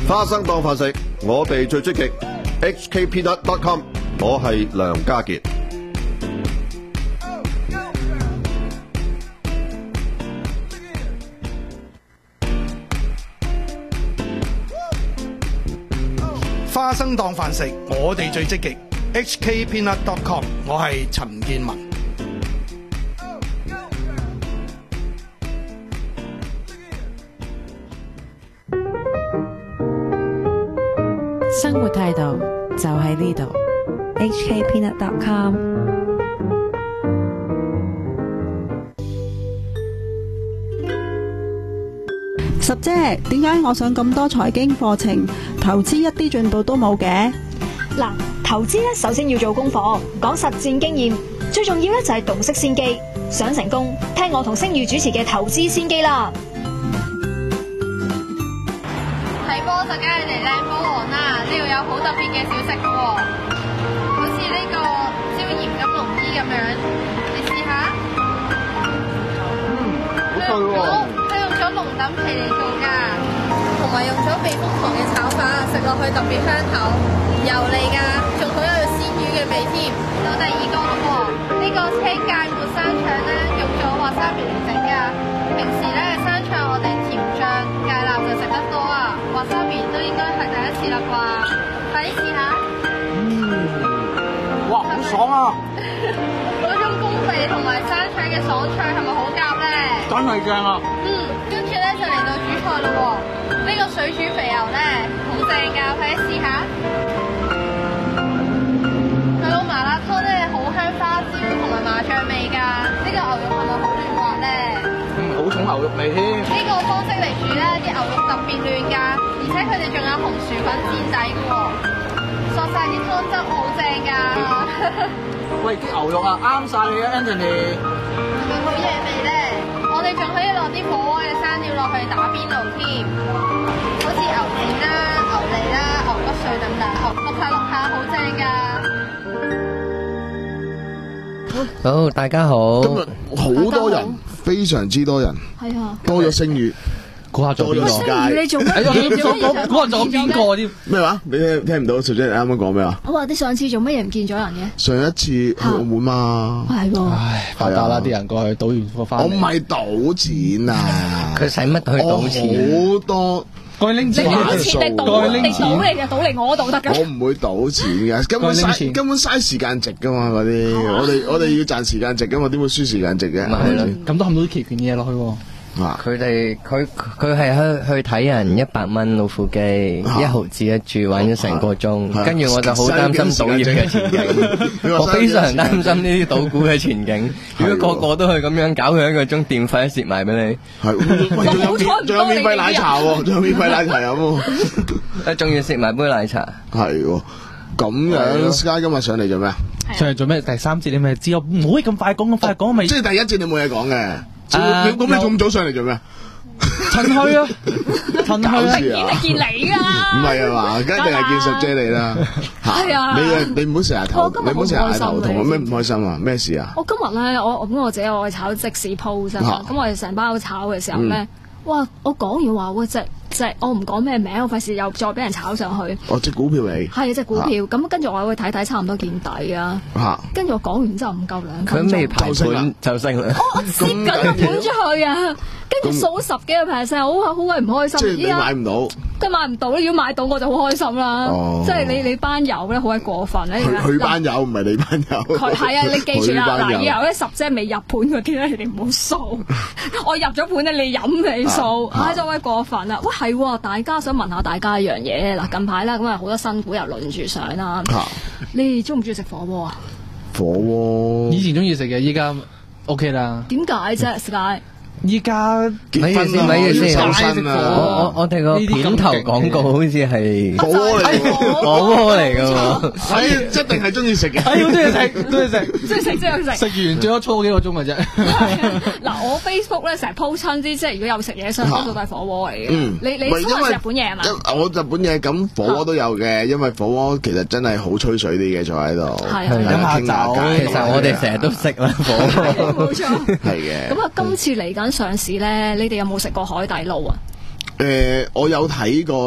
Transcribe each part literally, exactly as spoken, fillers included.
花生當飯食，我哋最積極。H K Peanut dot com， 我係梁家傑。 花生當飯食，我哋最積極。H K Peanut dot com， 我係陳建文。 生活態度就喺呢度。 H K Peanut dot com。十姐，點解我上咁多財經課程，投資一啲進步都冇嘅？ 嗱，投資咧首先要做功課，講實戰經驗，最重要咧就係洞悉先機。想成功，聽我同星宇主持嘅投資先機啦。 睇波就梗係嚟靚波王啦！呢度有好特別嘅小食嘅喎，好似呢個椒鹽金龍衣咁樣，你試下。 嗯，好脆喎！ 佢用咗龍躉皮嚟做㗎，同埋用咗避風塘嘅炒法，食落去特別香口，油膩㗎，仲好有鮮魚嘅味添。到第二個咯喎，呢個青芥末生腸咧，用咗滑沙皮嚟整㗎。平時咧生腸我哋甜醬芥辣就食得多啊，滑沙皮都應該係第一次啦啩，快啲試下。 嗯，哇，好爽啊！ 嗰種公味同埋生腸嘅爽脆係咪好夾咧？ 真係正啊！ 嗯，跟住咧就嚟到主菜咯喎，呢個水煮肥牛咧好正㗎，快啲試下。佢個麻辣湯咧好香花椒同埋麻醬味㗎，呢個牛肉係咪好嫩滑咧？ 嗯，好重牛肉味添。 呢個方式嚟煮咧，啲牛肉特別嫩㗎，而且佢哋仲有紅薯粉墊底嘅喎，索晒啲湯汁好正㗎。 喂，啲牛肉啊啱晒你啊 Anthony。 係咪好嘢味咧？我哋仲可以落啲火鍋嘅生料落去打邊爐添，好似牛腱啦、牛脷啦、牛骨碎等等，淥下淥下好正㗎。 好，大家好。 今日好多人，非常之多人， 係啊， 多咗星宇， 估下做邊個？ 星宇你做乜？ 哎呀，你做講估下做邊個添？ 咩話？你聽聽唔到？小姐你啱啱講咩啊？ 我話你上次做乜嘢唔見咗人嘅？ 上一次去澳門嘛， 係喎。 唉，發達啦！啲人過去賭完貨翻嚟。 我唔係賭錢啊！ 佢使乜去賭錢？ 好多。 過去拎錢， 你攞錢定賭？你賭嚟嘅，賭嚟我度得㗎。 我唔會賭錢嘅，根本嘥根本嘥時間值噶嘛嗰啲。我哋我哋要賺時間值噶嘛，點會輸時間值嘅？ 咪係咯，咁都冚到啲期權嘢落去喎。佢哋佢佢係去去睇人一百蚊老虎機，一毫子一注玩咗成個鐘，跟住我就好擔心賭業嘅前景，我非常擔心呢啲賭股嘅前景。如果個個都係咁樣搞佢一個鐘，電費都蝕埋俾你。 係，仲有仲有免費奶茶喎，仲有免費奶茶飲喎， 誒，仲要食埋杯奶茶。 係喎，咁樣 Sky 今日上嚟做咩啊？ 上嚟做咩？第三節你咪知我唔可以咁快講，咁快講咪。 即係第一節你冇嘢講嘅。咁你咁早上嚟做咩？ 趁去啊！趁去啊！ 明顯係見你㗎。 唔係啊嘛，梗係定係見十姐你啦。 係啊。 你你唔好成日頭，你唔好成日嗌頭痛，有咩唔開心啊？咩事啊？ 我今日咧，我我咁我自己我係炒即時 post 啊，咁我哋成班都炒嘅時候咧，哇！我講完話喂隻隻，我唔講咩名，我費事又再俾人炒上去。 哦，隻股票嚟。 係啊，隻股票。咁跟住我會睇睇，差唔多見底啊。嚇！跟住我講完之後唔夠兩分鐘。 佢未排盤就升啦。 我蝕緊個盤出去啊！跟住數十幾個 percent，好好鬼唔開心。 即係你買唔到。佢買唔到，你如果買到我就好開心啦。即係你你班友咧好鬼過分咧。 佢班友唔係你班友。 佢係啊，你記住啦，嗱，以後咧十隻未入盤嗰啲咧，你哋唔好掃。我入咗盤咧，你飲你掃，唉，真係鬼過分啊！喂，係，大家想問下大家一樣嘢嗱，近排咧咁啊好多新股又輪住上啦。你中唔中意食火鍋啊？ 火鍋以前中意食嘅，依家 OK 啦。 點解啫 Sky？ 依家咪住先，咪住先。我我我哋個片頭廣告好似係火鍋嚟， 火鍋嚟噶嘛？ 係一定係中意食嘅， 係好中意食，中意食， 中意食，中意食。 食完最多搓幾個鐘嘅啫。 嗱，我 Facebook 咧成日 po 親啲，即係如果有食嘢，相多數都係火鍋嚟嘅。嗯，你你中意食日本嘢係嘛？ 我日本嘢咁火鍋都有嘅，因為火鍋其實真係好吹水啲嘅，坐喺度係飲下酒。其實我哋成日都食啦，火鍋冇錯， 係嘅。 咁啊，今次嚟緊上市咧，你哋有冇食過海底撈啊？ 誒，我有睇過咯。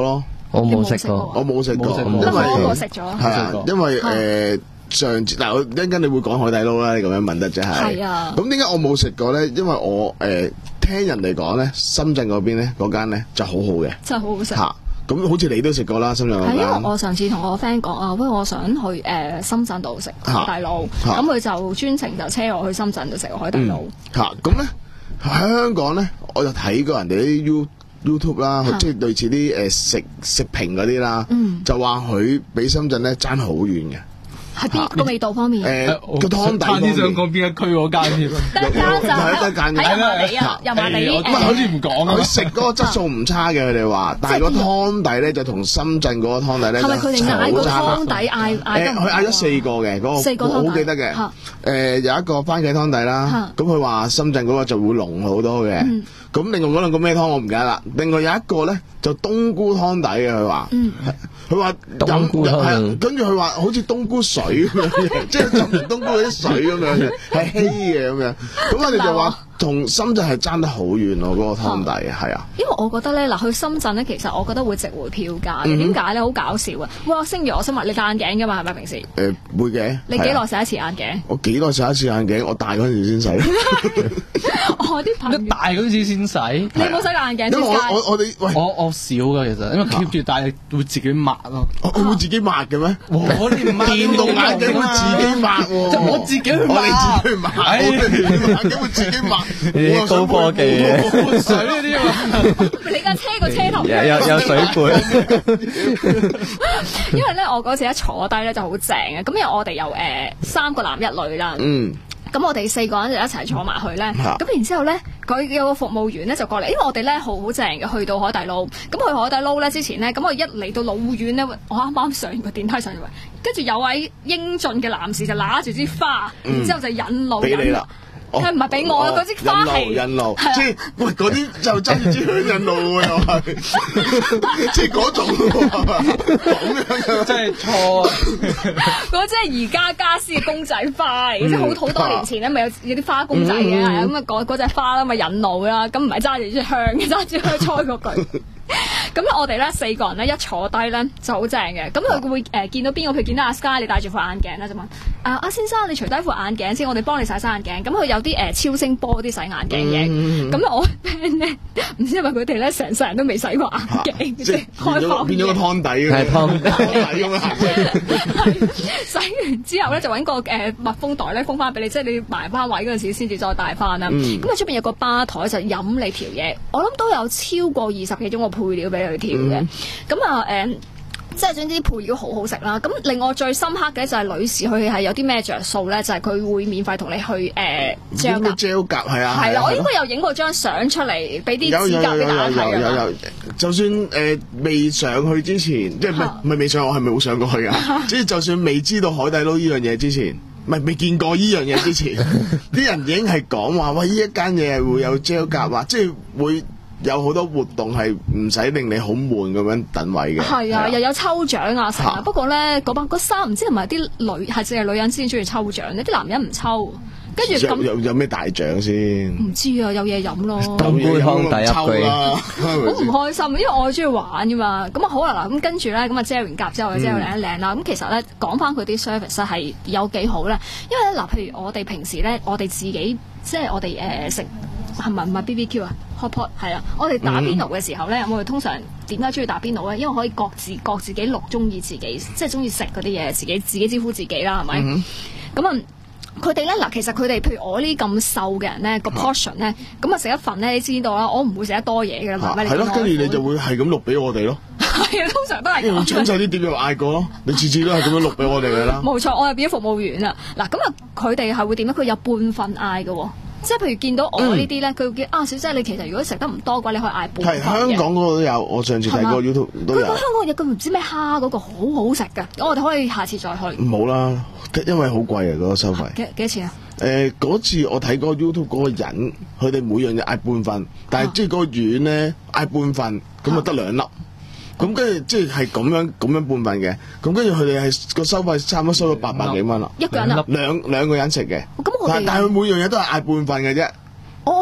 我冇食過， 我冇食過， 因為我食咗， 係啊，因為誒上次嗱，一陣間你會講海底撈啦，你咁樣問得啫係。 係啊。 咁點解我冇食過咧？因為我誒聽人哋講咧，深圳嗰邊咧嗰間咧就好好嘅， 真係好好食。 嚇！咁好似你都食過啦，深圳嗰間。 係因為我上次同我個 friend 講啊，喂，我想去誒、呃、深圳度食海底撈，咁佢就專程就車我去深圳度食海底撈。 嚇、嗯！咁咧喺香港咧，我就睇過人哋啲 You YouTube 啦，即係類似啲誒食食評嗰啲啦，嗯、就話佢比深圳咧爭好遠嘅。 喺邊個味道方面？ 誒個湯底方面， 想講邊一區嗰間添？ 得一間就係喺油麻地啊，油麻地誒。 咁好似唔講啊！ 佢食嗰個質素唔差嘅，佢哋話，但係個湯底咧就同深圳嗰個湯底咧就好差。係咪佢哋嗌個湯底嗌嗌得？誒，佢嗌咗四個嘅，嗰個我好記得嘅。誒，有一個番茄湯底啦，咁佢話深圳嗰個就會濃好多嘅。咁另外嗰兩個咩湯我唔記得啦。另外有一個咧就冬菇湯底嘅，佢話。佢話冬菇湯， 跟住佢話好似冬菇水咁樣嘅，即係浸完冬菇嗰啲水咁樣嘅，係稀嘅咁樣。咁我哋就話同深圳係爭得好遠咯，嗰個湯底係啊。 因為我覺得咧，嗱去深圳咧，其實我覺得會值回票價嘅。點解咧？好搞笑啊！哇，星如，我想問你戴眼鏡㗎嘛？係咪平時？ 誒會嘅。 你幾耐洗一次眼鏡？ 我幾耐洗一次眼鏡？我大嗰陣時先洗。 我啲朋友大嗰陣時先洗。 你冇洗過眼鏡？ 因為我我我哋我我少㗎其實，因為 keep 住戴會自己抹咯。 我會自己抹嘅咩？ 我哋唔抹電動眼鏡會自己抹喎。 就我自己去抹。 我哋自己去抹。我哋電動眼鏡會自己抹。 呢啲高科技嘅。 水呢啲啊！ 你架車個車頭有有有水杯。 因為咧，我嗰次一坐低咧就好正嘅，咁因為我哋有誒三個男一女啦。 嗯。 咁我哋四個人就一齊坐埋去咧，咁然之後咧，佢有個服務員咧就過嚟，因為我哋咧好好正嘅，去到海底撈。咁去海底撈咧之前咧，咁我一嚟到老遠咧，我啱啱上完個電梯上嚟，跟住有位英俊嘅男士就拿住支花，然之後就引路俾你啦。 佢唔係俾我，嗰支花係引路，即係喂嗰啲就真係支香引路喎，又係，即係嗰種咁樣， 真係錯啊！ 嗰即係而家家私嘅公仔花嚟，即係好好多年前咧，咪有有啲花公仔嘅，係咁啊，嗰嗰隻花啦，咪引路啦，咁唔係揸住支香嘅，揸住去吹嗰句。咁我哋咧四個人咧一坐低咧就好正嘅，咁佢會誒見到邊個？譬如見到阿 Sky 你戴住副眼鏡咧，就問啊阿先生你除低副眼鏡先，我哋幫你洗洗眼鏡。咁佢有啲誒超聲波啲洗眼鏡嘅，咁我 friend 咧唔知係咪佢哋咧成世人都未洗過眼鏡，即係開放變咗個湯底嘅， 係湯底咁樣。 洗完之後咧就揾個誒密封袋咧封翻俾你，即係你埋翻位嗰陣時先至再戴翻啦。咁啊出邊有個吧台就飲你條嘢，我諗都有超過二十幾種個配料俾。去跳嘅，咁啊誒，即係總之配料好好食啦。咁令我最深刻嘅就係女士佢係有啲咩着數咧，就係、是、佢會免費同你去誒 gel 甲 gel 甲係啊， 係啦，我應該有影過張相出嚟俾啲指甲俾大家睇有有有，就算誒未上去之前，即係唔係唔係未上，我係咪好上過去啊？即係就算未知道海底撈呢樣嘢之前。唔係未見過呢樣嘢之前，啲人已經係講話，喂，呢一間嘢係會有 gel 甲啊，即係會。有好多活動係唔使令你好悶咁樣等位嘅， 係啊，又有抽獎啊成啊。不過咧，嗰班嗰三唔知係咪啲女係淨係女人先中意抽獎咧？啲男人唔抽。跟住咁有有咩大獎先？ 唔知啊，有嘢飲咯。 冬菇湯第一句， 好唔開心，因為我中意玩噶嘛。咁啊好啦嗱，咁跟住咧，咁啊遮完甲之後，之後靚一靚啦。咁其實咧講翻佢啲 service 係有幾好咧，因為咧嗱，譬如我哋平時咧，我哋自己即係我哋誒食。係咪唔係 B B Q 啊 ？Hot pot 係啊！我哋打邊爐嘅時候咧，我哋通常點解中意打邊爐咧？因為可以各自各自己錄中意自己，即係中意食嗰啲嘢，自己自己招呼自己啦，係咪？咁啊、嗯，佢哋咧嗱，其實佢哋譬如我呢咁瘦嘅人咧，個 portion 咧，咁啊食一份咧，你知道啦，我唔會食得多嘢嘅啦， 係咯，跟住你就會係咁錄俾我哋咯。 係啊，通常都係咁。 搶晒啲碟又嗌過咯，你次次都係咁樣錄俾我哋嘅啦。 冇錯，我係變咗服務員啊！嗱，咁啊，佢哋係會點咧？佢有半份嗌嘅喎。即係譬如見到我呢啲咧，佢會叫啊小姐，你其實如果食得唔多嘅話，你可以嗌半份嘅。係香港嗰個都有，我上次睇過 YouTube 都有。 佢個香港有個唔知咩蝦嗰個好好食㗎，我哋可以下次再去。 冇啦，因為好貴啊嗰個收費。 幾幾多錢啊？ 誒嗰次我睇嗰個 YouTube 嗰個人，佢哋每樣嘢嗌半份，但係即係嗰個丸咧嗌半份，咁啊得兩粒。咁跟住即係咁樣咁樣半份嘅，咁跟住佢哋係個收費差唔多收到八百幾蚊啦。 一個人啊？ 兩兩個人食嘅。 咁我哋但係佢每樣嘢都係嗌半份嘅啫。 我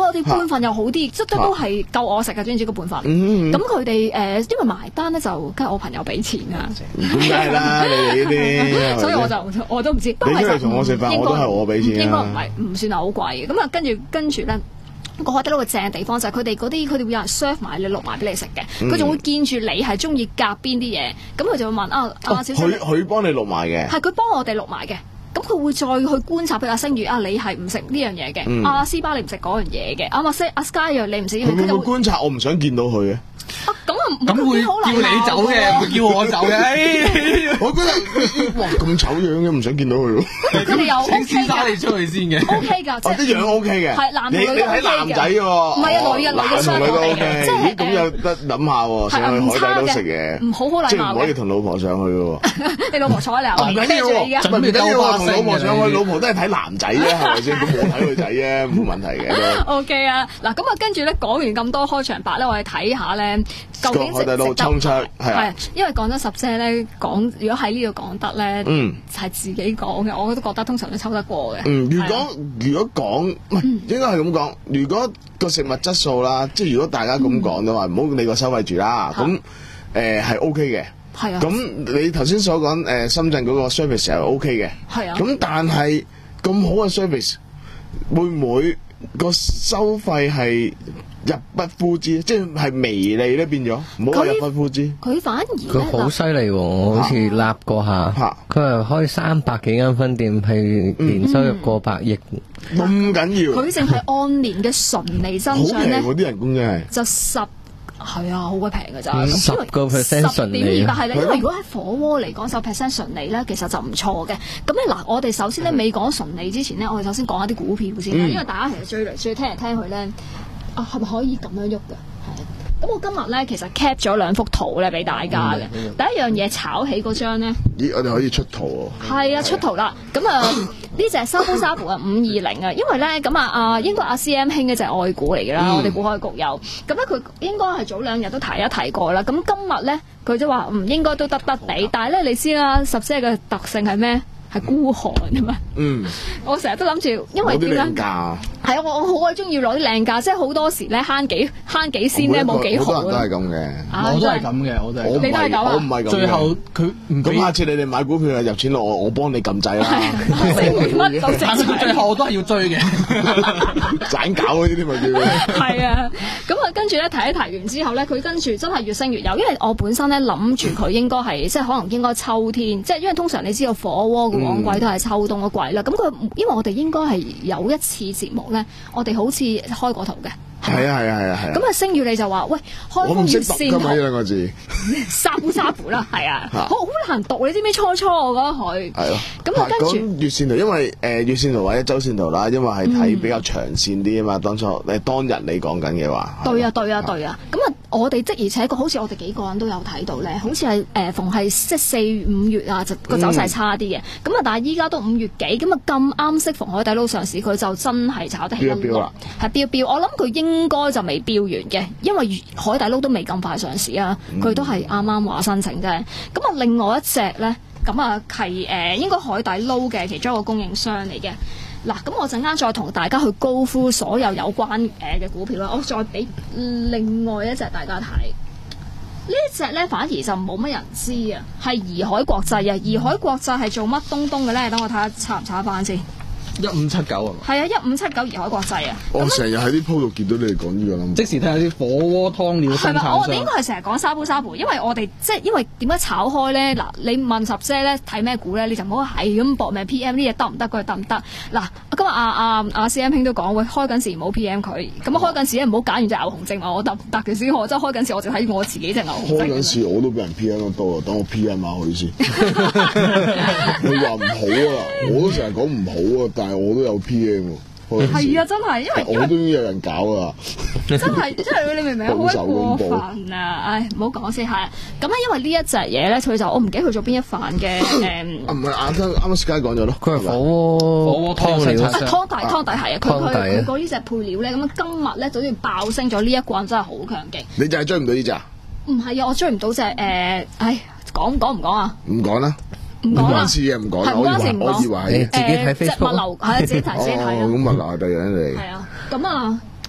我哋半份又好啲，即係都係夠我食嘅，總之個半份。咁佢哋誒，因為埋單咧就梗係我朋友俾錢啊。 咁梗係啦，你哋呢啲， 所以我就我都唔知。 你出嚟同我食飯，我都係我俾錢。 應該唔係唔算係好貴嘅。咁啊，跟住跟住咧。個海底撈嘅正地方就係佢哋嗰啲，佢哋會有人 serve 埋你錄埋俾你食嘅，佢仲會見住你係中意夾邊啲嘢，咁佢就會問啊啊小姐， 佢佢幫你錄埋嘅， 係佢幫我哋錄埋嘅，咁佢會再去觀察，譬如阿星宇啊，你係唔食呢樣嘢嘅，阿斯巴你唔食嗰樣嘢嘅，阿麥西阿 Sky 又你唔食， 佢會唔會觀察？我唔想見到佢嘅。 啊，咁啊， 咁會叫你走嘅，唔會叫我走嘅。 我覺得哇咁醜樣嘅，唔想見到佢喎。 佢哋又 OK 先生你出去先嘅 ，OK 㗎，即係啲樣 OK 嘅。 係男同女都 OK 嘅。 你睇男仔喎， 唔係啊，女嘅女嘅相對嘅，即係咁有得諗下喎，上去海底撈食嘢， 唔好好禮貌嘅， 即係唔可以同老婆上去嘅喎。 你老婆坐喺你後面， 唔緊要喎，唔緊要喎，同老婆上去，老婆都係睇男仔啫，係咪先？咁我睇女仔啫，冇問題嘅。 OK 啊，嗱咁啊，跟住咧講完咁多開場白咧，我哋睇下咧究竟值唔值得？係，因為講真十姐咧講，如果喺呢度講得咧，嗯，係自己講嘅，我都覺得通常都抽得過嘅。 嗯，如果如果講唔係應該係咁講，如果個食物質素啦，即係如果大家咁講嘅話，唔好理個收費住啦，咁誒係 OK 嘅。係啊。咁你頭先所講誒深圳嗰個 service 係 OK 嘅。係啊。咁但係咁好嘅 service 會唔會個收費係入不敷支，即係微利咧變咗，唔好話入不敷支。 佢反而佢好犀利喎，我好似立過下，佢係開三百幾間分店，係年收入過百億， 咁緊要。 佢淨係按年嘅純利增長咧， 好平喎啲人工真係。 就十係啊，好鬼平㗎咋， 十個 percent 純利。 十點二八係咧，因為如果喺火鍋嚟講，十 percent 純利咧，其實就唔錯嘅。咁咧嗱，我哋首先咧未講純利之前咧，我哋首先講一啲股票先，因為大家其實最嚟最聽嚟聽去咧。啊，係咪可以咁樣喐㗎？係。咁我今日咧其實 cap 咗兩幅圖咧俾大家嘅。嗯、第一樣嘢炒起嗰張咧， 咦？我哋可以出圖喎。 係啊，出圖啦。咁啊，呢隻沙煲沙煲啊，五二零啊，因為咧咁啊啊，應該阿 C M 興嘅隻愛股嚟㗎啦，嗯、我哋股海局有。咁咧佢應該係早兩日都提一提過啦。咁今日咧佢就話唔應該都得得地，但係咧你知啦，十姐嘅特性係咩？係孤寒啊嘛，嗯，我成日都諗住，因為點解？係啊，我我好鬼中意攞啲靚價，即係好多時咧慳幾慳幾先咧冇幾好。 好多人都係咁嘅， 我都係咁嘅，我都係。 你都係咁啊？ 我唔係咁。最後佢咁下次你哋買股票入錢落我，我幫你撳掣啦。 乜都正。 最後我都係要追嘅， 盞搞嗰啲咪叫。 係啊，咁啊跟住咧提一提完之後咧，佢跟住真係越升越有，因為我本身咧諗住佢應該係即係可能應該秋天，即係因為通常你知道火鍋旺季都係秋冬嘅季啦，咁佢因為我哋應該係有一次節目咧，我哋好似開過圖嘅。 係啊係啊係啊係啊！ 咁啊，星宇你就話喂，開封月線圖， 呢兩個字， 沙布沙布啦，係啊，好好難讀，你知唔知初初我覺得佢係咯。 咁啊，跟住月線圖，因為誒月線圖或者周線圖啦，因為係睇比較長線啲啊嘛。當初誒當日你講緊嘅話， 對啊對啊對啊！咁啊，我哋即而且確好似我哋幾個人都有睇到咧，好似係誒逢係即係四五月啊，就個走勢差啲嘅。咁啊，但係依家都五月幾，咁啊咁啱適逢海底撈上市，佢就真係炒得起一落，係飆飆。我諗佢應應該就未標完嘅，因為海底撈都未咁快上市啊，佢都係啱啱話申請啫。咁啊，另外一隻咧，咁啊係誒應該海底撈嘅其中一個供應商嚟嘅。嗱，咁我陣間再同大家去高呼所有有關誒嘅股票啦。我再俾另外一隻大家睇，呢一隻咧反而就冇乜人知啊，係怡海國際啊。怡海國際係做乜東東嘅咧？等我睇下查唔查翻先。 一五七九啊嘛， 係啊，一五七九怡海國際啊。 我成日喺啲鋪度見到你哋講呢個啦。 即時睇下啲火鍋湯料生產商。 我哋應該係成日講沙煲沙煲，因為我哋即係因為點解炒開咧？嗱，你問十姐咧睇咩股咧，你就唔好係咁搏命 P M 呢嘢得唔得？佢得唔得？嗱，今日阿阿阿 C M 兄都講，喂，開緊時唔好 P M 佢，咁啊開緊時咧唔好揀完隻牛熊證，我得唔得嘅先？我真係開緊時，我就睇我自己隻牛熊證。 開緊時我都俾人 P M 得多啊，等我 P M 下佢先。你話唔好啊，我都成日講唔好啊，但係我都有 P。 係啊，真係，因為我都已經有人搞啊！ 真係，真係你明唔明啊？好過分啊！唉，唔好講先係。咁咧，因為呢一隻嘢咧，佢就我唔記得佢做邊一範嘅誒。唔係啱啱啱啱 Sky 講咗咯， 佢係火鍋火鍋湯料。 湯底湯底係啊，佢佢佢嗰呢隻配料咧，咁啊今日咧就好似爆升咗呢一棍，真係好強勁。 你就係追唔到呢隻？ 唔係啊，我追唔到隻誒，唉，講講唔講啊？ 唔講啦。唔關事嘅，唔講啦。我以為係自己睇 Facebook， 物流係自己睇自己睇啊。 咁物流係第二樣嚟。 係啊，咁啊，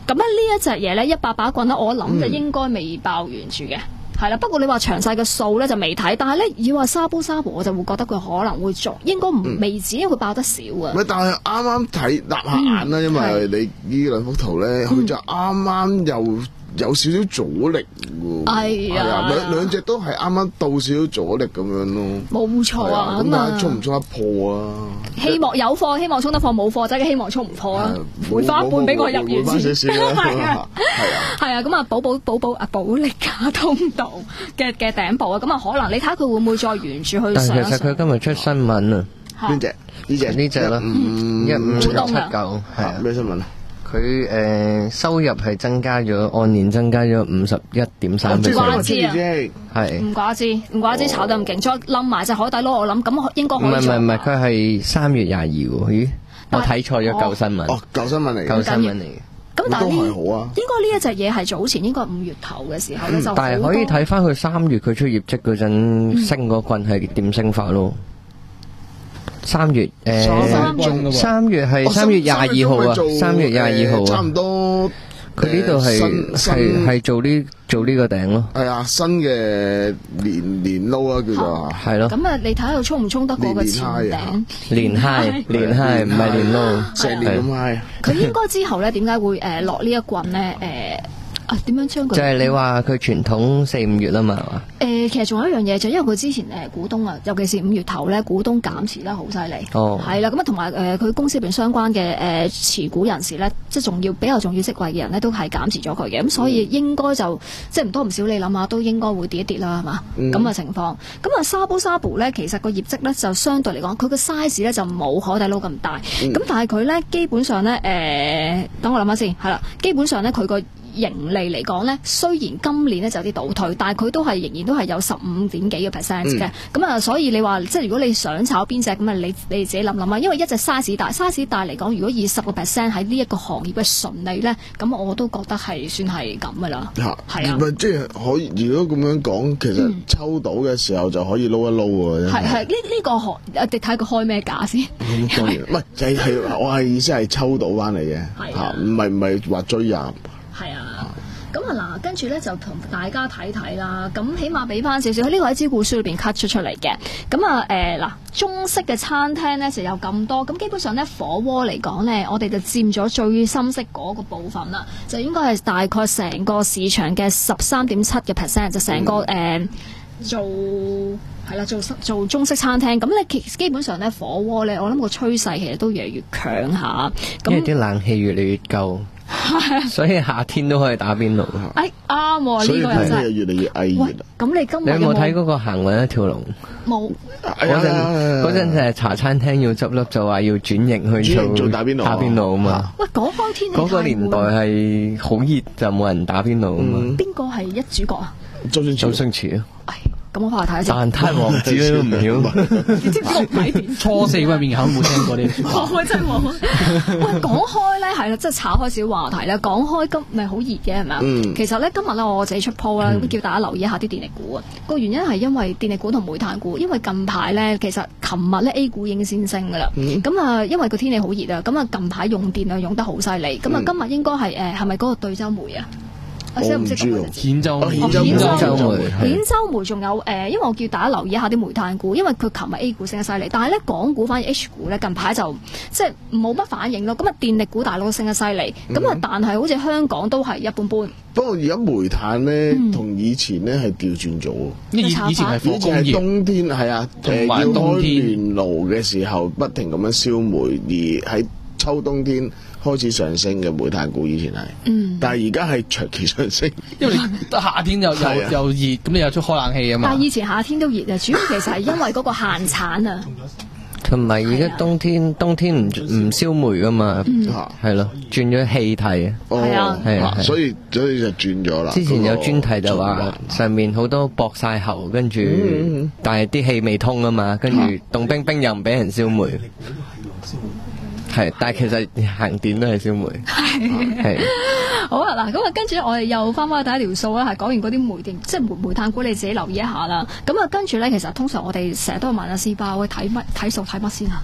咁咧呢一隻嘢咧，一百把棍咧，我諗就應該未爆完住嘅。係啦，不過你話詳細嘅數咧就未睇，但係咧以話沙煲沙煲，我就會覺得佢可能會做，應該唔未止，因為佢爆得少啊。 唔係，但係啱啱睇立下眼啦，因為你呢兩幅圖咧，佢就啱啱又有少少阻力喎。係啊，兩兩隻都係啱啱到少少阻力咁樣咯。冇錯啊，咁啊，衝唔衝得破啊？希望有貨，希望衝得破；冇貨仔嘅希望衝唔破啊！回翻一半俾我入完先。係啊，係啊，咁啊，寶寶寶寶啊，保力加通道嘅嘅頂部啊，咁啊，可能你睇下佢會唔會再沿住去上？ 但其實佢今日出新聞啊， 邊隻？呢隻呢隻啦，一五七九係咩新聞啊？ 佢誒、呃、收入係增加咗，按年增加咗五十一點三 percent。 唔怪之啊， 係唔怪之，唔怪之炒得咁勁，再冧埋隻海底撈，我諗咁應該可以。唔係唔係唔係， 佢係三月廿二喎。咦，我睇錯咗舊新聞。 哦，舊新聞嚟嘅， 舊新聞嚟嘅。 咁但係呢， 好啊、 應該呢一隻嘢係早前應該五月頭嘅時候咧、嗯、就。 但係可以睇翻佢三月佢出業績嗰陣升嗰棍係點升法咯。三月誒，三月係三月廿二號啊，三月廿二號啊， 差唔多。 佢呢度係係係做呢做呢個頂咯。 係啊，新嘅年年撈啊，叫做係咯。 咁啊，你睇下佢衝唔衝得過個前頂？ 連 high 連 high 唔係連撈， 成年咁 high。 佢應該之後咧，點解會誒落呢一棍咧？誒。啊，點樣將佢？ 就係你話佢傳統四五月啦嘛，係嘛？ 誒，其實仲有一樣嘢，就因為佢之前誒股東啊，尤其是五月頭咧，股東減持得好犀利。哦，係啦，咁啊，同埋誒佢公司入邊相關嘅誒持股人士咧，即係重要比較重要職位嘅人咧，都係減持咗佢嘅。咁所以應該就即係唔多唔少，你諗下都應該會跌一跌啦，係嘛？咁嘅情況。咁啊，沙煲沙煲咧，其實個業績咧就相對嚟講，佢個 size 咧就冇海底撈咁大。咁但係佢咧基本上咧誒，等我諗下先，係啦，基本上咧佢個盈利嚟講咧，雖然今年咧就有啲倒退，但係佢都係仍然都係有十五點幾個 percent 嘅。咁啊、嗯，所以你話即係如果你想炒邊隻咁啊，你你自己諗諗啊。因為一隻 size 大 size 大嚟講，如果以十個 percent 喺呢一個行業嘅純利咧，咁我都覺得係算係咁噶啦。係啊， 唔係即係可以。如果咁樣講，其實抽到嘅時候就可以撈一撈喎。 係係呢呢個行，我哋睇佢開咩價先。 當然唔係，就係、係、我係意思係抽到翻嚟嘅嚇，唔係唔係話追入。 係啊，咁啊嗱，跟住咧就同大家睇睇啦。咁起碼俾翻少少，呢個喺招股書裏邊 cut 出出嚟嘅。咁啊誒嗱，中式嘅餐廳咧就有咁多，咁基本上咧火鍋嚟講咧，我哋就佔咗最深色嗰個部分啦，就應該係大概成個市場嘅十三點七嘅 percent，就成個誒、嗯呃、做係啦，做做中式餐廳。咁咧其基本上咧火鍋咧，我諗個趨勢其實都越嚟越強下。 因為啲冷氣越嚟越夠。所以夏天都可以打邊爐。 哎啱喎，呢個又真係越嚟越翳熱啦。 咁你今日你有冇睇嗰個行運一條龍？ 冇。 嗰陣嗰陣就係茶餐廳要執笠，就話要轉型去做做打邊爐。打邊爐啊嘛。 喂，講開天氣嗰個年代係好熱，就冇人打邊爐啊嘛。 邊個係一主角啊？ 周星周星馳啊。 咁我翻嚟睇下蛋撻王子都唔曉， 你知唔知六米片？ 初四嗰面口冇聽過呢啲。 我真冇。喂，講開咧，係啦，即係炒開少話題咧。講開今咪好熱嘅係咪啊？嗯、其實咧今日咧我自己出 po 啦，叫大家留意一下啲電力股啊。個原因係因為電力股同煤炭股，因為近排咧其實琴日咧 A 股已經先升噶啦。咁啊、嗯，因為個天氣好熱啊，咁啊近排用電啊用得好犀利。咁啊、嗯、今日應該係誒係咪嗰個對州煤啊？我唔知咁嘅兗州兗州煤，兗州煤仲有誒、呃，因為我叫大家留意一下啲煤炭股，因為佢琴日 A 股升得犀利，但係咧港股反而 H 股咧近排就即係冇乜反應咯。咁啊電力股大佬升得犀利，咁啊、嗯、但係好似香港都係一般般。 不過而家煤炭咧同、嗯、以前咧係調轉咗， 以以前係火工業， 冬天係啊，誒要開暖爐嘅時候不停咁樣燒煤，而喺秋冬天開始上升嘅煤炭股以前係，嗯、但係而家係長期上升， 因為你夏天又又又熱，咁你又出開冷氣啊嘛。 但係以前夏天都熱啊，主要其實係因為嗰個限產啊。 同埋而家冬天冬天唔唔燒煤噶嘛，係咯，轉咗氣體啊。 係啊， 係啊， 所以所以就轉咗啦。 之前有專題就話上面好多駁晒喉，跟住但係啲氣未通啊嘛，跟住凍冰冰又唔俾人燒煤。係，但係其實行電都係燒煤。係， 好啊嗱，咁啊跟住我哋又翻返去睇一條數啦，係講完嗰啲煤電，即係煤煤炭股，你自己留意一下啦。咁啊跟住咧，其實通常我哋成日都會問阿師包，會睇乜睇數睇乜先啊？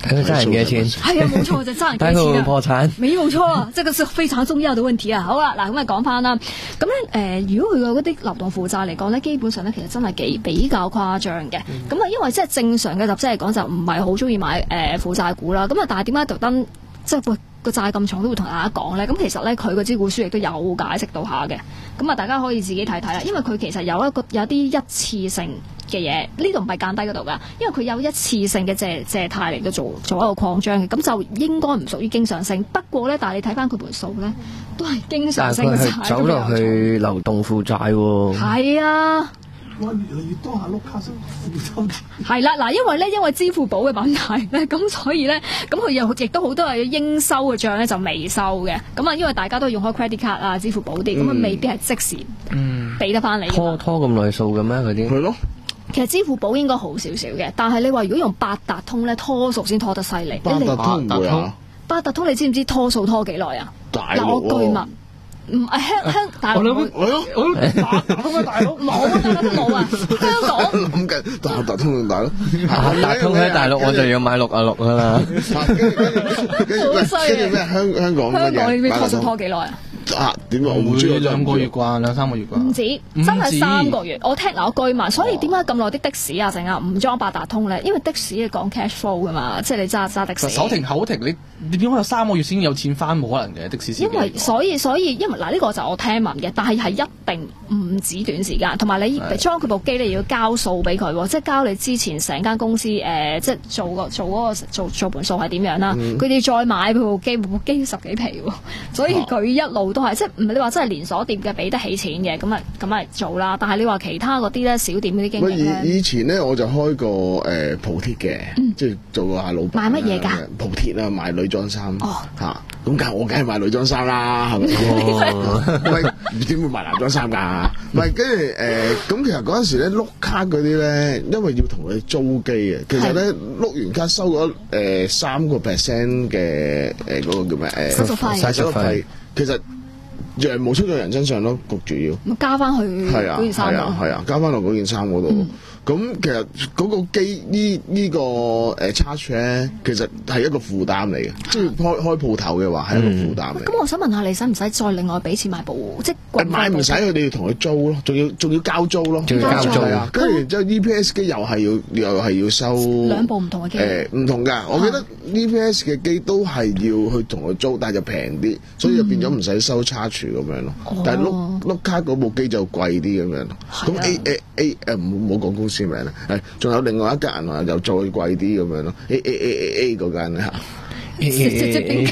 佢爭人幾多錢？ 係啊，冇錯就爭人幾多錢啊！ 睇佢會破產？ 沒有錯啊，這個是非常重要的問題啊！好啦，嗱咁啊講翻啦，咁咧誒，如果佢嘅嗰啲流動負債嚟講咧，基本上咧其實真係幾比較誇張嘅。咁啊，因為即係正常嘅集資嚟講就唔係好中意買誒負債股啦。咁啊，但係點解特登即係喂個債咁重都會同大家講咧？咁其實咧佢個招股書亦都有解釋到下嘅。咁啊，大家可以自己睇睇啦。因為佢其實有一個有啲一次性嘅嘢，呢度唔係間低嗰度噶，因為佢有一次性嘅借借貸嚟到做做一個擴張嘅，咁就應該唔屬於經常性。不過咧，但係你睇翻佢盤數咧，都係經常性嘅債。 走落去流動負債喎。 係啊。 哇！越嚟越多下碌卡成負債。 係啦，嗱，因為咧，因為支付寶嘅問題咧，咁所以咧，咁佢又亦都好多係應收嘅帳咧就未收嘅。咁啊，因為大家都用開 credit card 啊、支付寶啲，咁啊、嗯、未必係即時俾得翻你。 拖拖咁耐數嘅咩？嗰啲係咯。 其實支付寶應該好少少嘅，但係你話如果用八達通咧，拖數先拖得犀利。 八達通唔會啊？ 八達通你知唔知拖數拖幾耐啊？ 大陸嗱，我據聞。唔係香香大陸， 我我我八達通嘅大佬冇啊，八達通冇啊，香港諗緊八達通咁大咯， 八達通喺大陸我就要買六啊六噶啦。 好衰啊！ 咩香香港香港呢邊拖數拖幾耐啊？ 啊，點解我唔知兩個月啩，兩三個月啩？ 唔止，真係三個月。我聽嗱我據聞，所以點解咁耐啲的士啊成日唔裝八達通咧？因為的士係講 cash flow 噶嘛，即係你揸揸的士。 手停口停，你你點解有三個月先有錢翻？冇可能嘅的士司機。 因為所以所以因為嗱呢個就我聽聞嘅，但係係一定唔止短時間，同埋你裝佢部機你要交數俾佢，即係交你之前成間公司誒，即係做個做嗰個做做盤數係點樣啦？佢哋再買佢部機，部機十幾皮喎，所以佢一路都係即係唔係你話真係連鎖店嘅俾得起錢嘅，咁啊咁啊做啦。但係你話其他嗰啲咧小店嗰啲經營咧， 以以前咧我就開過誒鋪貼嘅，即係做過下老闆。 賣乜嘢㗎？ 鋪貼啊，賣女裝衫嚇。咁梗係我梗係賣女裝衫啦，係咪？喂，點會賣男裝衫㗎？唔係，跟住誒，咁其實嗰陣時咧碌卡嗰啲咧，因為要同佢租機嘅，其實咧碌完卡收咗誒三個 percent 嘅誒嗰個叫咩誒手續費， 手續費，其實羊毛出在人身上咯，焗住要。 咪加翻去嗰件衫度。係啊係啊，加翻落嗰件衫嗰度。咁其實嗰個機呢呢個誒 charge 咧，其實係一個負擔嚟嘅，即係開開鋪頭嘅話係一個負擔嚟。 咁我想問下你，使唔使再另外俾錢買部？即係買唔使，佢哋要同佢租咯，仲要仲要交租咯， 仲要交租啊！跟住然之後 E P S 機又係要又係要收兩部唔同嘅機。 誒唔同㗎，我記得 E P S 嘅機都係要去同佢租，但係就平啲，所以就變咗唔使收 charge 咁樣咯。但係碌碌卡嗰部機就貴啲咁樣。咁 A A A 誒唔好講公司名啦，係。仲有另外一間銀行又再貴啲咁樣咯 ，A A A A A 嗰間咧嚇 ，A A A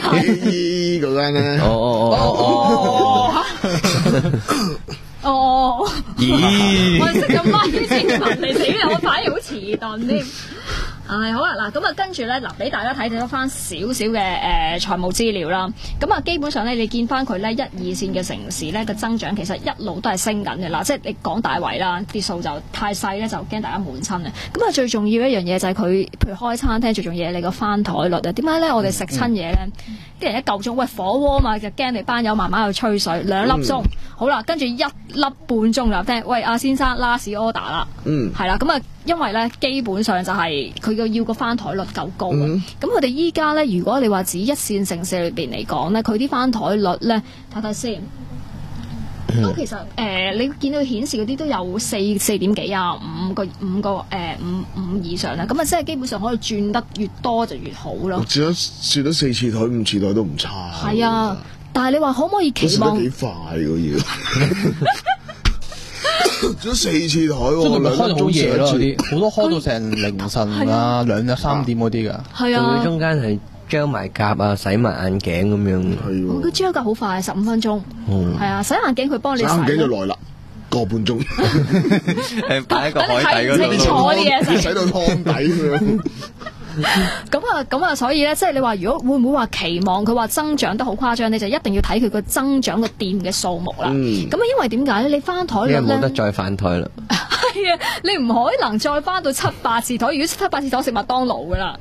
A 嗰間咧， 哦哦哦哦， 咦， 我識咗乜之前問你死啦，我反而好遲鈍添。唉，好啦，嗱，咁啊，跟住咧，嗱，俾大家睇睇翻少少嘅誒財務資料啦。咁啊，基本上咧，你見翻佢咧一二線嘅城市咧嘅增長，其實一路都係升緊嘅啦。即係你講大圍啦，啲數就太細咧，就驚大家滿親啊。咁啊，最重要一樣嘢就係佢，譬如開餐廳最重要嘢，你個翻台率啊。點解咧？我哋食親嘢咧，啲人一夠鐘，喂火鍋嘛，就驚你班友慢慢去吹水，兩粒鐘，好啦，跟住一粒半鐘就聽，喂阿先生 last order 啦，嗯，係啦，咁啊。因為咧，基本上就係佢個要個翻台率夠高。咁佢哋依家咧，如果你話指一線城市裏邊嚟講咧，佢啲翻台率咧，睇睇先。咁、嗯、其實誒、呃，你見到顯示嗰啲都有四四點幾啊，五個五個誒、呃、五五以上啦。咁啊，即係基本上可以轉得越多就越好咯。轉咗轉咗四次台五次台都唔差。 係啊，但係你話可唔可以期望？ 幾快㗎要？做咗四次台喎， 即係咪開到好夜咯？啲好多開到成凌晨啊，兩點三點嗰啲㗎。係啊， 佢中間係將埋甲啊，洗埋眼鏡咁樣。 係喎， 佢將甲好快，十五分鐘。係啊，洗眼鏡佢幫你洗。 洗眼鏡就耐啦，個半鐘。 係擺喺個海底嗰度。 清楚啲嘢， 洗到湯底咁樣。 咁啊，咁啊，所以咧，即係你話，如果會唔會話期望佢話增長得好誇張，你就一定要睇佢個增長個店嘅數目啦。咁啊、嗯，因為點解咧？你翻台率咧， 冇得再翻台啦。 係啊，你唔可能再翻到七八字台。如果七八字台食麥當勞噶啦。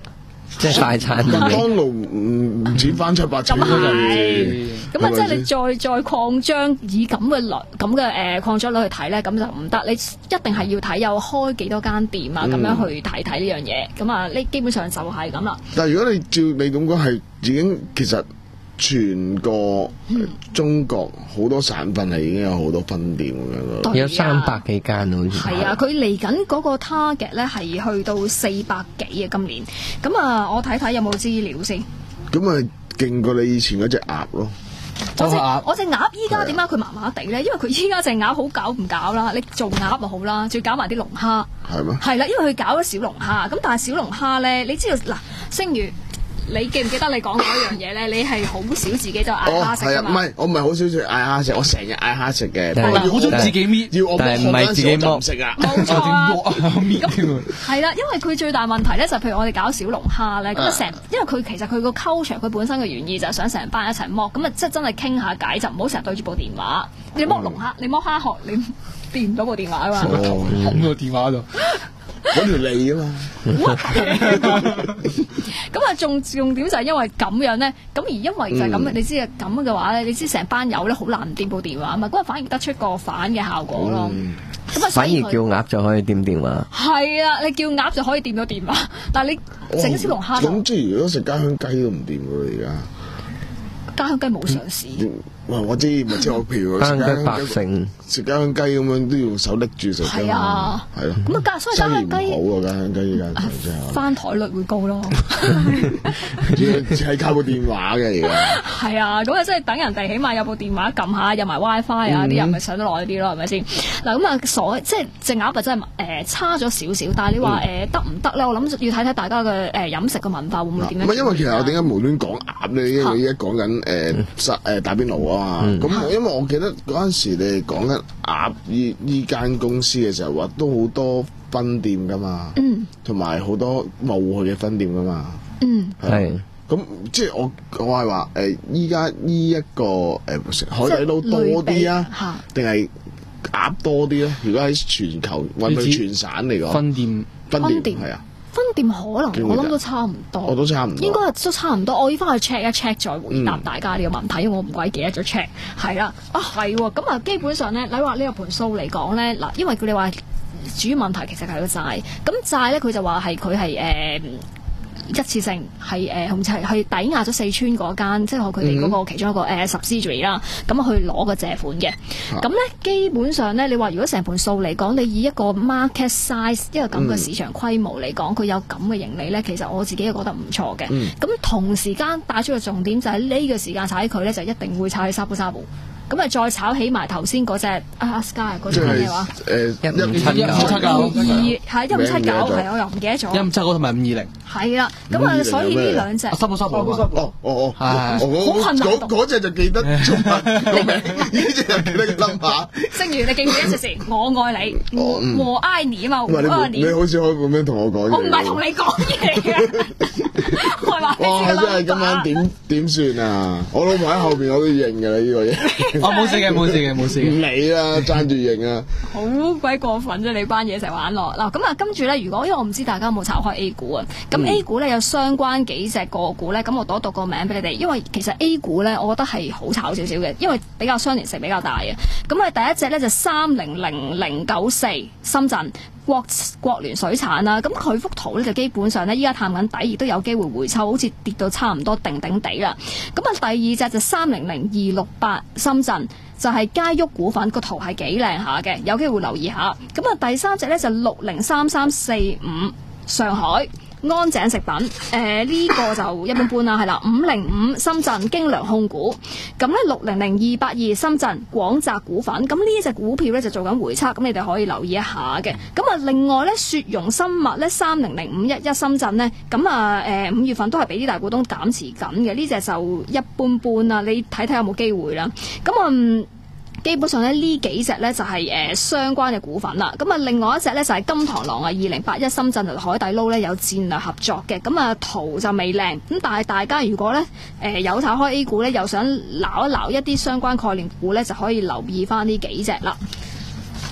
即係快餐。 麥當勞唔唔止翻七八千。 咁係。咁啊，即係你再再擴張以咁嘅率咁嘅誒擴張率去睇咧，咁就唔得。你一定係要睇有開幾多間店啊，咁、嗯、樣去睇睇呢樣嘢。咁啊，呢基本上就係咁啦。 但係如果你照你咁講係已經其實。全個中國好多省份係已經有好多分店咁樣， 有三百幾間好似。 係啊，佢嚟緊嗰個 target 咧係去到四百幾啊，今年。咁啊，我睇睇有冇資料先。 咁啊，勁過你以前嗰隻鴨咯。 我隻我隻鴨依家點解佢麻麻地咧？因為佢依家隻鴨好搞唔搞啦？你做鴨就好啦，仲要搞埋啲龍蝦。係咩？係啦，因為佢搞咗小龍蝦，咁但係小龍蝦咧，你知道嗱，星如。你記唔記得你講嗰一樣嘢咧？你係好少自己就嗌蝦食㗎嘛？ 唔係，我唔係好少食嗌蝦食，我成日嗌蝦食嘅。 但係好中自己搣，要我但係唔係自己剝食啊？ 冇錯啊！ 搣係啦，因為佢最大問題咧就係譬如我哋搞小龍蝦咧，咁啊成，因為佢其實佢個 culture 佢本身嘅原意就係想成班一齊剝，咁啊即係真係傾下偈，就唔好成日對住部電話。你剝龍蝦，你剝蝦殼，你掂唔到部電話啊嘛？ 冚個電話度。 嗰條脷啊嘛， 咁啊重重點就係因為咁樣咧，咁而因為就係咁，嗯、你知啊咁嘅話咧，你知成班友咧好難掂部電話啊嘛，咁啊反而得出個反嘅效果咯。咁啊、嗯、 反而叫鴨就可以掂電話。係啊，你叫鴨就可以掂到電話，但係你整小龍蝦咁即係如果食家鄉雞都唔掂㗎而家。 家鄉雞冇上市。 哇！我知，咪即係我譬如家鄉雞百姓食家鄉雞咁樣都要用手拎住食。 係啊， 係咯。 咁啊，所以家鄉雞好啊，家鄉雞依家真係翻台率會高咯。 只係靠部電話嘅而家。 係啊，咁啊，即係等人哋起碼有部電話撳下，有埋 WiFi 啊，啲人咪上得耐啲咯，係咪先？嗱咁啊，所即係隻鴨啊，真係誒差咗少少，但係你話誒得唔得咧？我諗要睇睇大家嘅誒飲食嘅文化會唔會點樣。 唔係因為其實我點解無端講鴨咧？因為依家講緊誒實誒打邊爐啊嘛。咁因為我記得嗰陣時你哋講緊鴨依依間公司嘅時候，話都好多分店噶嘛，同埋好多冇去嘅分店噶嘛。嗯，係。咁即係我我係話誒，依家呢一個誒海底撈多啲啊，定係鴨多啲咧？如果喺全球或者全省嚟講， 分店分店係啊。 分店可能我諗都差唔多， 我都差唔多， 應該都差唔多。我要翻去 check 一 check 再回答大家呢個問題，嗯、因為我唔鬼記得咗 check。係啦，啊係喎，咁啊基本上咧，你話呢個盤數嚟講咧，嗱，因為佢哋話主要問題其實係個債，咁債咧佢就話係佢係誒。一次性係誒，好似係係抵押咗四川嗰間，即係佢哋嗰個其中一個誒 subsidiary 啦，咁去攞個借款嘅。咁咧、啊、基本上咧，你話如果成盤數嚟講，你以一個 market size 一個咁嘅市場規模嚟講，佢、嗯、有咁嘅盈利咧，其實我自己又覺得唔錯嘅。咁、嗯、同時間帶出個重點就係呢個時間踩佢咧，就一定會踩去沙布沙布。咁啊，再炒起埋頭先嗰隻啊 Sky 嗰隻咩話？ 誒一五七九， 一五七九， 二係一五七九，係我又唔記得咗。 一五七九同埋五二零。係啦，咁啊，所以呢兩隻。 三寶三寶。 哦哦哦，係好困難。 嗰嗰隻就記得中文個名，呢隻就記得個 number。 正如你記唔記得一隻詞？我愛你，我我愛你啊嘛，我愛你。 你好似可以咁樣同我講嘢。 我唔係同你講嘢嘅。 哇！真係今晚點點算啊？我老婆喺後邊我都認㗎啦，呢個嘢。 我冇事嘅，冇事嘅，冇事嘅。 你啦，爭住認啊！ 好鬼過分啫！你班嘢成日玩落嗱，咁啊，跟住咧，如果因為我唔知大家有冇炒開 A 股啊，咁 A 股咧有相關幾隻個股咧，咁我讀一讀個名俾你哋，因為其實 A 股咧，我覺得係好炒少少嘅，因為比較相連性比較大嘅。咁啊，第一隻咧就三零零零九四深圳。國國聯水產啦，咁佢幅圖咧就基本上咧依家探緊底，亦都有機會回抽，好似跌到差唔多定定地啦。咁啊，第二隻就三零零二六八深圳，就係佳旭股份，個圖係幾靚下嘅，有機會留意下。咁啊，第三隻咧就六零三三四五上海。安井食品，誒、呃、呢、這個就一般般啦，係啦，五零五深圳京良控股，咁咧六零零二八二深圳廣澤股份，咁呢隻股票咧就做緊回測，咁你哋可以留意一下嘅。咁啊，另外咧雪容生物咧三零零五一一深圳咧，咁啊誒五月份都係俾啲大股東減持緊嘅，呢隻就一般般啦，你睇睇有冇機會啦。咁啊。嗯基本上咧呢幾隻咧就係、是、誒、呃、相關嘅股份啦，咁啊另外一隻咧就係、是、金螳螂啊，二零八一深圳同海底撈咧有戰略合作嘅，咁啊圖就未靚，咁但係大家如果咧誒、呃、有炒開 A 股咧，又想撈一撈一啲相關概念股咧，就可以留意翻呢幾隻啦。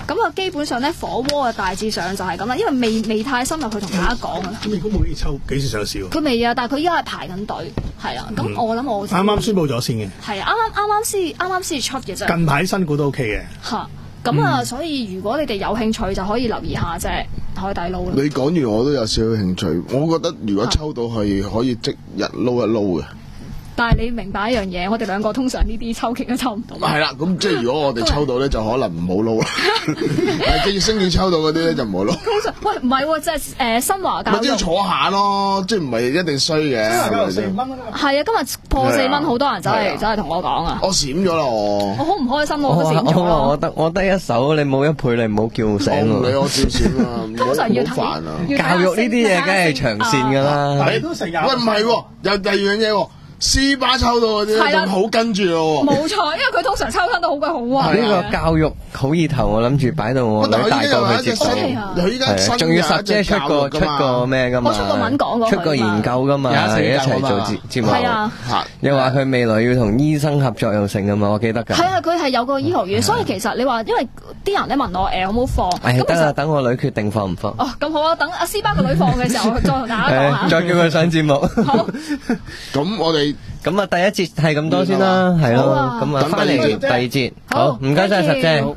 咁啊，基本上咧火鍋啊大致上就係咁啦，因為未未太深入去同大家講啊。 咁如果冇呢抽幾時上市喎？ 佢未啊，但係佢依家係排緊隊，係啦。咁、嗯、我諗我啱啱宣佈咗先嘅。係啊，啱啱啱啱先啱啱先出嘅啫。 近排新股都 OK 嘅。 嚇！咁啊，所以如果你哋有興趣，就可以留意下啫，海底撈。 你講完我都有少少興趣，我覺得如果抽到係可以即日撈一撈嘅。 但係你明白一樣嘢，我哋兩個通常呢啲抽極都抽唔到。 係啦，咁即係如果我哋抽到咧，就可能唔好撈啦。係即係星宇抽到嗰啲咧，就唔好撈。 通常喂唔係喎，即係誒新華教育。 咪即係坐下咯，即係唔係一定衰嘅。新華教育四蚊啊！ 係啊，今日破四蚊，好多人走嚟走嚟同我講啊。 我閃咗啦我。 我好唔開心，我都閃咗。 我得我得一手，你冇一倍，你唔好叫醒我。 唔理我照閃啊！ 通常要煩啊！ 教育呢啲嘢梗係長線㗎啦。 你都成日。 喂唔係喎，有第二樣嘢喎。斯巴抽到嗰啲仲好跟住咯， 冇錯，因為佢通常抽親都好鬼好啊。 呢個教育好意頭，我諗住擺到我女大個去接受。 佢依家新仲要實姐出個出個咩噶嘛？ 我出個文講過， 出個研究噶嘛，一齊做節節目。 係啊， 又話佢未來要同醫生合作又成噶嘛？我記得㗎。 係啊，佢係有個醫學院，所以其實你話，因為啲人咧問我誒，好唔好放？ 誒得啦，等我女決定放唔放。 哦，咁好啊，等阿斯巴個女放嘅時候，再同大家講下。 再叫佢上節目。好。 咁我哋。 咁啊，第一節係咁多先啦，係咯，咁啊，翻嚟第二節，好，唔該晒實姐。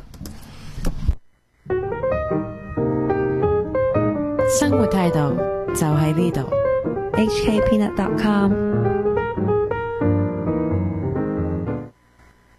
生活態度就喺呢度。 H K Peanut dot com